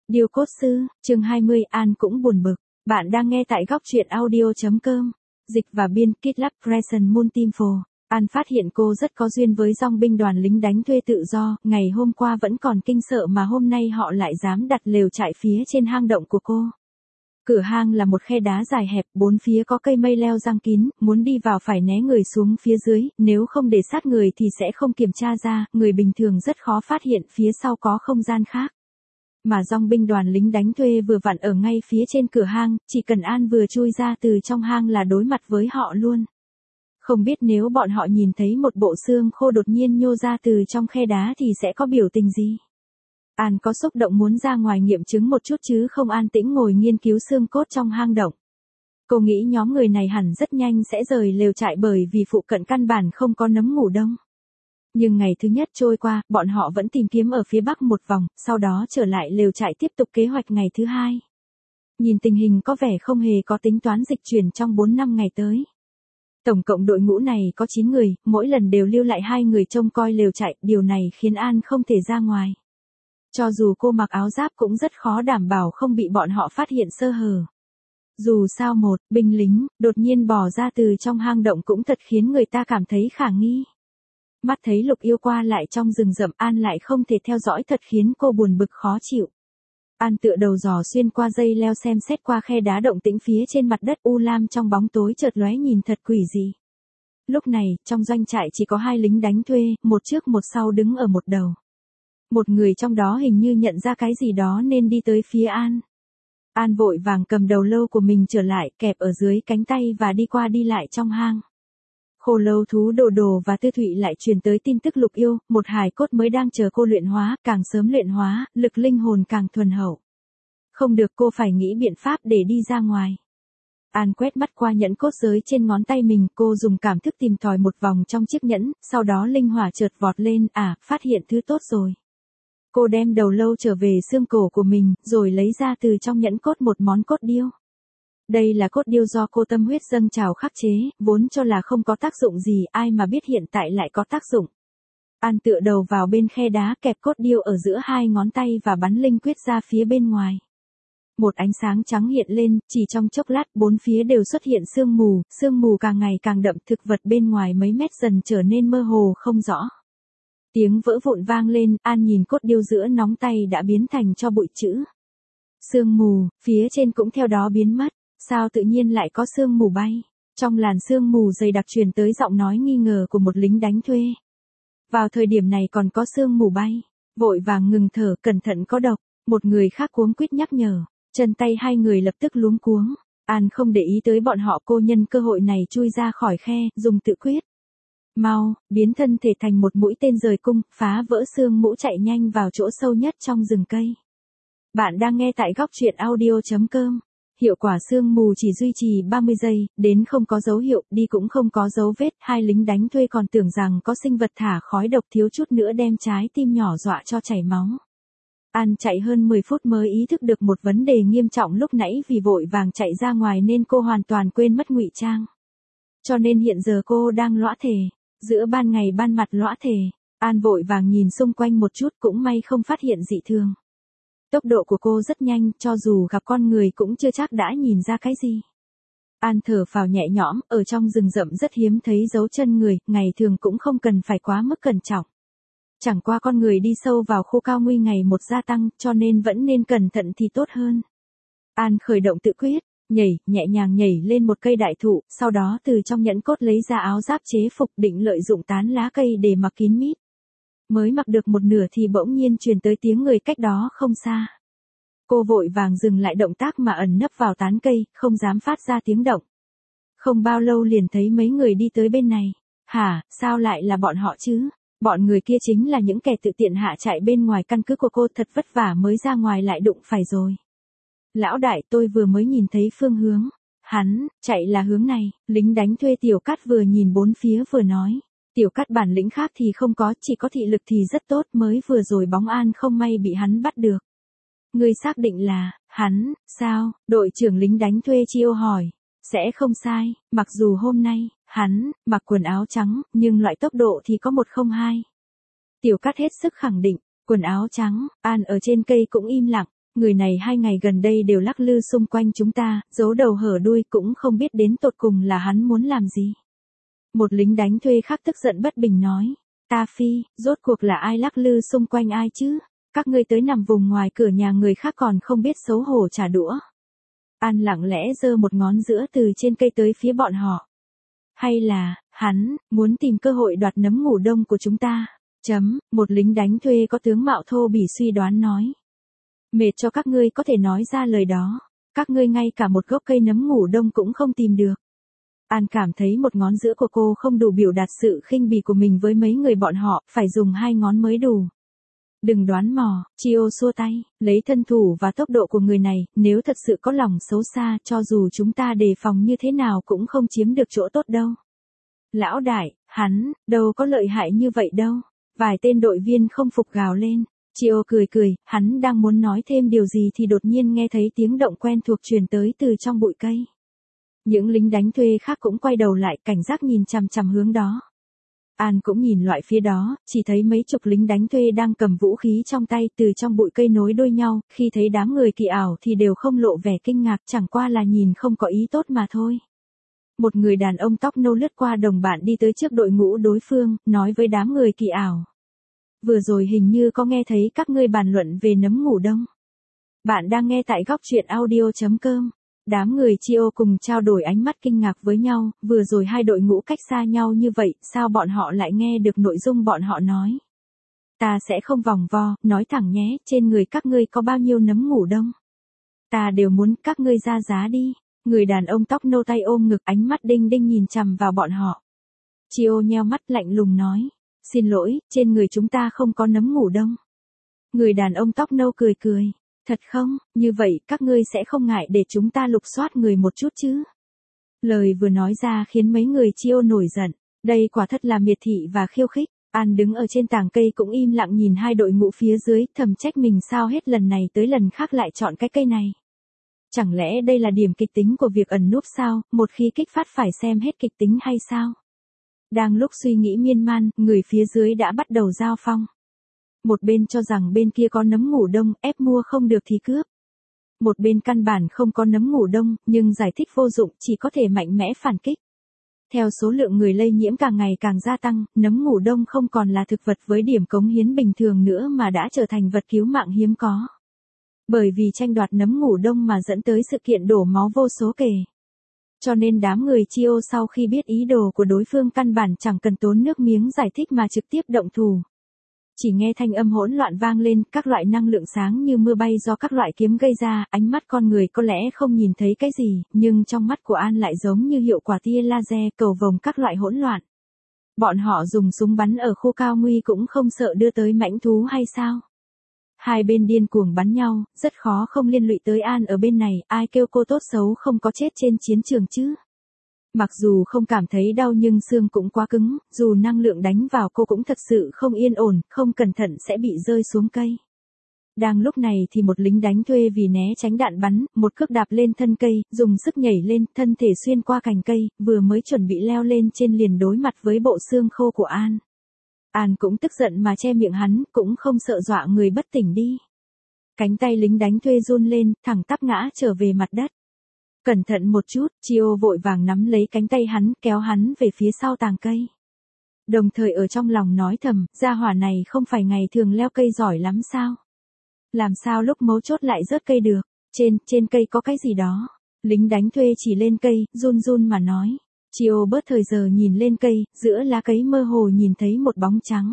Điêu cốt sư, chương 20, An cũng buồn bực. Bạn đang nghe tại góc truyện audio.com. Dịch và biên KitLab Crescent Multinfo. An phát hiện cô rất có duyên với dòng binh đoàn lính đánh thuê tự do, ngày hôm qua vẫn còn kinh sợ mà hôm nay họ lại dám đặt lều trại phía trên hang động của cô. Cửa hang là một khe đá dài hẹp, bốn phía có cây mây leo giăng kín, muốn đi vào phải né người xuống phía dưới, nếu không để sát người thì sẽ không kiểm tra ra, người bình thường rất khó phát hiện phía sau có không gian khác. Mà dòng binh đoàn lính đánh thuê vừa vặn ở ngay phía trên cửa hang, chỉ cần An vừa chui ra từ trong hang là đối mặt với họ luôn. Không biết nếu bọn họ nhìn thấy một bộ xương khô đột nhiên nhô ra từ trong khe đá thì sẽ có biểu tình gì? An có xúc động muốn ra ngoài nghiệm chứng một chút chứ không an tĩnh ngồi nghiên cứu xương cốt trong hang động. Cô nghĩ nhóm người này hẳn rất nhanh sẽ rời lều trại bởi vì phụ cận căn bản không có nấm ngủ đông. Nhưng ngày thứ nhất trôi qua, bọn họ vẫn tìm kiếm ở phía bắc một vòng, sau đó trở lại lều trại tiếp tục kế hoạch ngày thứ hai. Nhìn tình hình có vẻ không hề có tính toán dịch chuyển trong 4 năm ngày tới. Tổng cộng đội ngũ này có 9 người, mỗi lần đều lưu lại 2 người trông coi lều trại, điều này khiến An không thể ra ngoài. Cho dù cô mặc áo giáp cũng rất khó đảm bảo không bị bọn họ phát hiện sơ hở. Dù sao một binh lính đột nhiên bò ra từ trong hang động cũng thật khiến người ta cảm thấy khả nghi. Mắt thấy Lục Yêu qua lại trong rừng rậm, An lại không thể theo dõi thật khiến cô buồn bực khó chịu. An tựa đầu giò xuyên qua dây leo xem xét qua khe đá động tĩnh phía trên mặt đất u lam trong bóng tối chợt lóe nhìn thật quỷ dị. Lúc này, trong doanh trại chỉ có 2 lính đánh thuê, một trước một sau đứng ở một đầu. Một người trong đó hình như nhận ra cái gì đó nên đi tới phía An. An vội vàng cầm đầu lâu của mình trở lại, kẹp ở dưới cánh tay và đi qua đi lại trong hang. Khô lâu thú Đồ Đồ và Tư Thụy lại truyền tới tin tức Lục Yêu, một hài cốt mới đang chờ cô luyện hóa, càng sớm luyện hóa, lực linh hồn càng thuần hậu. Không được, cô phải nghĩ biện pháp để đi ra ngoài. An quét mắt qua nhẫn cốt giới trên ngón tay mình, cô dùng cảm thức tìm tòi một vòng trong chiếc nhẫn, sau đó linh hỏa chợt vọt lên, phát hiện thứ tốt rồi. Cô đem đầu lâu trở về xương cổ của mình, rồi lấy ra từ trong nhẫn cốt một món cốt điêu. Đây là cốt điêu do cô tâm huyết dâng trào khắc chế, vốn cho là không có tác dụng gì, ai mà biết hiện tại lại có tác dụng. An tựa đầu vào bên khe đá, kẹp cốt điêu ở giữa 2 ngón tay và bắn linh quyết ra phía bên ngoài. Một ánh sáng trắng hiện lên, chỉ trong chốc lát 4 phía đều xuất hiện sương mù càng ngày càng đậm, thực vật bên ngoài mấy mét dần trở nên mơ hồ không rõ. Tiếng vỡ vụn vang lên, An nhìn cốt điêu giữa nóng tay đã biến thành tro bụi chữ. Sương mù, phía trên cũng theo đó biến mất. Sao tự nhiên lại có sương mù bay? Trong làn sương mù dày đặc truyền tới giọng nói nghi ngờ của một lính đánh thuê. Vào thời điểm này còn có sương mù bay. Vội vàng ngừng thở, cẩn thận có độc. Một người khác cuống quýt nhắc nhở. Chân tay 2 người lập tức luống cuống. An không để ý tới bọn họ, cô nhân cơ hội này chui ra khỏi khe, dùng tự quyết. Mau, biến thân thể thành một mũi tên rời cung, phá vỡ xương mũ chạy nhanh vào chỗ sâu nhất trong rừng cây. Bạn đang nghe tại góc truyện audio.com. Hiệu quả sương mù chỉ duy trì 30 giây, đến không có dấu hiệu, đi cũng không có dấu vết, 2 lính đánh thuê còn tưởng rằng có sinh vật thả khói độc, thiếu chút nữa đem trái tim nhỏ dọa cho chảy máu. An chạy hơn 10 phút mới ý thức được một vấn đề nghiêm trọng lúc nãy, vì vội vàng chạy ra ngoài nên cô hoàn toàn quên mất ngụy trang. Cho nên hiện giờ cô đang lõa thể, giữa ban ngày ban mặt lõa thể. An vội vàng nhìn xung quanh một chút, cũng may không phát hiện dị thường. Tốc độ của cô rất nhanh, cho dù gặp con người cũng chưa chắc đã nhìn ra cái gì. An thở phào nhẹ nhõm, ở trong rừng rậm rất hiếm thấy dấu chân người, ngày thường cũng không cần phải quá mức cẩn trọng. Chẳng qua con người đi sâu vào khu cao nguy ngày một gia tăng, cho nên vẫn nên cẩn thận thì tốt hơn. An khởi động tự quyết, nhẹ nhàng nhảy lên một cây đại thụ, sau đó từ trong nhẫn cốt lấy ra áo giáp chế phục, định lợi dụng tán lá cây để mặc kín mít. Mới mặc được một nửa thì bỗng nhiên truyền tới tiếng người cách đó không xa. Cô vội vàng dừng lại động tác mà ẩn nấp vào tán cây, không dám phát ra tiếng động. Không bao lâu liền thấy mấy người đi tới bên này. Hả, sao lại là bọn họ chứ? Bọn người kia chính là những kẻ tự tiện hạ chạy bên ngoài căn cứ của cô, thật vất vả mới ra ngoài lại đụng phải rồi. Lão đại, tôi vừa mới nhìn thấy phương hướng. Hắn, chạy là hướng này. Lính đánh thuê Tiểu Cát vừa nhìn 4 phía vừa nói. Tiểu Cát bản lĩnh khác thì không có, chỉ có thị lực thì rất tốt, mới vừa rồi bóng An không may bị hắn bắt được. Ngươi xác định là, hắn, sao? Đội trưởng lính đánh thuê Chiêu hỏi. Sẽ không sai, mặc dù hôm nay, hắn, mặc quần áo trắng, nhưng loại tốc độ thì có 102. Tiểu Cát hết sức khẳng định, quần áo trắng, An ở trên cây cũng im lặng. Người này 2 ngày gần đây đều lắc lư xung quanh chúng ta, giấu đầu hở đuôi cũng không biết đến tột cùng là hắn muốn làm gì. Một lính đánh thuê khác tức giận bất bình nói. Ta phi, rốt cuộc là ai lắc lư xung quanh ai chứ? Các ngươi tới nằm vùng ngoài cửa nhà người khác còn không biết xấu hổ trả đũa. An lặng lẽ giơ một ngón giữa từ trên cây tới phía bọn họ. Hay là, hắn, muốn tìm cơ hội đoạt nấm ngủ đông của chúng ta? Một lính đánh thuê có tướng mạo thô bỉ suy đoán nói. Mệt cho các ngươi có thể nói ra lời đó. Các ngươi ngay cả một gốc cây nấm ngủ đông cũng không tìm được. An cảm thấy một ngón giữa của cô không đủ biểu đạt sự khinh bỉ của mình với mấy người bọn họ, phải dùng 2 ngón mới đủ. Đừng đoán mò, Chio xua tay, lấy thân thủ và tốc độ của người này, nếu thật sự có lòng xấu xa, cho dù chúng ta đề phòng như thế nào cũng không chiếm được chỗ tốt đâu. Lão đại, hắn, đâu có lợi hại như vậy đâu. Vài tên đội viên không phục gào lên. Chio cười cười, hắn đang muốn nói thêm điều gì thì đột nhiên nghe thấy tiếng động quen thuộc truyền tới từ trong bụi cây. Những lính đánh thuê khác cũng quay đầu lại, cảnh giác nhìn chằm chằm hướng đó. An cũng nhìn loại phía đó, chỉ thấy mấy chục lính đánh thuê đang cầm vũ khí trong tay từ trong bụi cây nối đuôi nhau, khi thấy đám người kỳ ảo thì đều không lộ vẻ kinh ngạc, chẳng qua là nhìn không có ý tốt mà thôi. Một người đàn ông tóc nâu lướt qua đồng bạn đi tới trước đội ngũ đối phương, nói với đám người kỳ ảo. Vừa rồi hình như có nghe thấy các ngươi bàn luận về nấm ngủ đông. Bạn đang nghe tại góc truyện audio.com. Đám người Chio cùng trao đổi ánh mắt kinh ngạc với nhau, vừa rồi hai đội ngũ cách xa nhau như vậy, sao bọn họ lại nghe được nội dung bọn họ nói. Ta sẽ không vòng vo, nói thẳng nhé, trên người các ngươi có bao nhiêu nấm ngủ đông. Ta đều muốn các ngươi ra giá đi. Người đàn ông tóc nâu tay ôm ngực, ánh mắt đinh đinh nhìn chằm vào bọn họ. Chio nheo mắt lạnh lùng nói. Xin lỗi, trên người chúng ta không có nấm ngủ đông. Người đàn ông tóc nâu cười cười. Thật không, như vậy các ngươi sẽ không ngại để chúng ta lục soát người một chút chứ. Lời vừa nói ra khiến mấy người Chio nổi giận. Đây quả thật là miệt thị và khiêu khích. An đứng ở trên tàng cây cũng im lặng nhìn hai đội ngũ phía dưới, thầm trách mình sao hết lần này tới lần khác lại chọn cái cây này. Chẳng lẽ đây là điểm kịch tính của việc ẩn núp sao, một khi kích phát phải xem hết kịch tính hay sao? Đang lúc suy nghĩ miên man, người phía dưới đã bắt đầu giao phong. Một bên cho rằng bên kia có nấm ngủ đông, ép mua không được thì cướp. Một bên căn bản không có nấm ngủ đông, nhưng giải thích vô dụng, chỉ có thể mạnh mẽ phản kích. Theo số lượng người lây nhiễm càng ngày càng gia tăng, nấm ngủ đông không còn là thực vật với điểm cống hiến bình thường nữa mà đã trở thành vật cứu mạng hiếm có. Bởi vì tranh đoạt nấm ngủ đông mà dẫn tới sự kiện đổ máu vô số kể. Cho nên đám người Chio sau khi biết ý đồ của đối phương căn bản chẳng cần tốn nước miếng giải thích mà trực tiếp động thủ. Chỉ nghe thanh âm hỗn loạn vang lên, các loại năng lượng sáng như mưa bay do các loại kiếm gây ra, ánh mắt con người có lẽ không nhìn thấy cái gì, nhưng trong mắt của An lại giống như hiệu quả tia laser cầu vồng các loại hỗn loạn. Bọn họ dùng súng bắn ở khu cao nguy cũng không sợ đưa tới mãnh thú hay sao? Hai bên điên cuồng bắn nhau, rất khó không liên lụy tới An ở bên này, ai kêu cô tốt xấu không có chết trên chiến trường chứ. Mặc dù không cảm thấy đau nhưng xương cũng quá cứng, dù năng lượng đánh vào cô cũng thật sự không yên ổn, không cẩn thận sẽ bị rơi xuống cây. Đang lúc này thì một lính đánh thuê vì né tránh đạn bắn, một cước đạp lên thân cây, dùng sức nhảy lên, thân thể xuyên qua cành cây, vừa mới chuẩn bị leo lên trên liền đối mặt với bộ xương khô của An. An cũng tức giận mà che miệng hắn, cũng không sợ dọa người bất tỉnh đi. Cánh tay lính đánh thuê run lên, thẳng tắp ngã trở về mặt đất. Cẩn thận một chút, Chio vội vàng nắm lấy cánh tay hắn, kéo hắn về phía sau tàng cây. Đồng thời ở trong lòng nói thầm, gia hỏa này không phải ngày thường leo cây giỏi lắm sao? Làm sao lúc mấu chốt lại rớt cây được? Trên cây có cái gì đó? Lính đánh thuê chỉ lên cây, run run mà nói. Chio bớt thời giờ nhìn lên cây, giữa lá cây mơ hồ nhìn thấy một bóng trắng.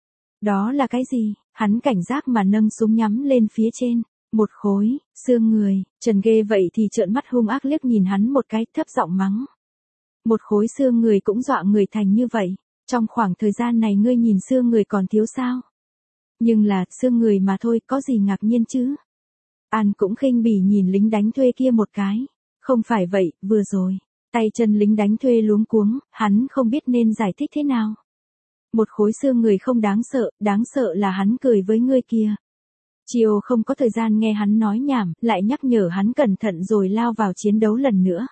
Đó là cái gì? Hắn cảnh giác mà nâng súng nhắm lên phía trên. Một khối, xương người, Trần ghê vậy thì trợn mắt hung ác liếc nhìn hắn một cái, thấp giọng mắng. Một khối xương người cũng dọa người thành như vậy, trong khoảng thời gian này ngươi nhìn xương người còn thiếu sao? Nhưng là, xương người mà thôi, có gì ngạc nhiên chứ? An cũng khinh bỉ nhìn lính đánh thuê kia một cái. Không phải vậy, vừa rồi, tay chân lính đánh thuê luống cuống, hắn không biết nên giải thích thế nào. Một khối xương người không đáng sợ là hắn cười với ngươi kia. Chio không có thời gian nghe hắn nói nhảm, lại nhắc nhở hắn cẩn thận rồi lao vào chiến đấu lần nữa.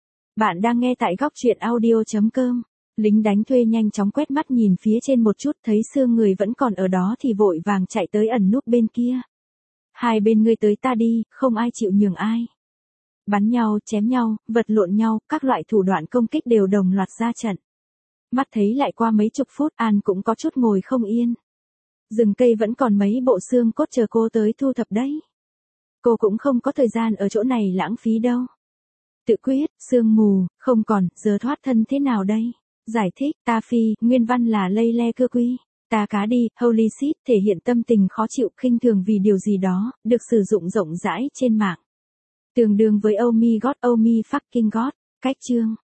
Bạn đang nghe tại góc truyện audio.com. Lính đánh thuê nhanh chóng quét mắt nhìn phía trên một chút, thấy xương người vẫn còn ở đó thì vội vàng chạy tới ẩn núp bên kia. Hai bên ngươi tới ta đi, không ai chịu nhường ai. Bắn nhau, chém nhau, vật lộn nhau, các loại thủ đoạn công kích đều đồng loạt ra trận. Mắt thấy lại qua mấy chục phút, An cũng có chút ngồi không yên. Rừng cây vẫn còn mấy bộ xương cốt chờ cô tới thu thập đấy. Cô cũng không có thời gian ở chỗ này lãng phí đâu. Tự quyết, sương mù, không còn, giờ thoát thân thế nào đây? Giải thích, ta phi, nguyên văn là lây le cơ quy. Ta cá đi, holy shit, thể hiện tâm tình khó chịu khinh thường vì điều gì đó, được sử dụng rộng rãi trên mạng. Tương đương với oh my god, fucking god. Cách chương.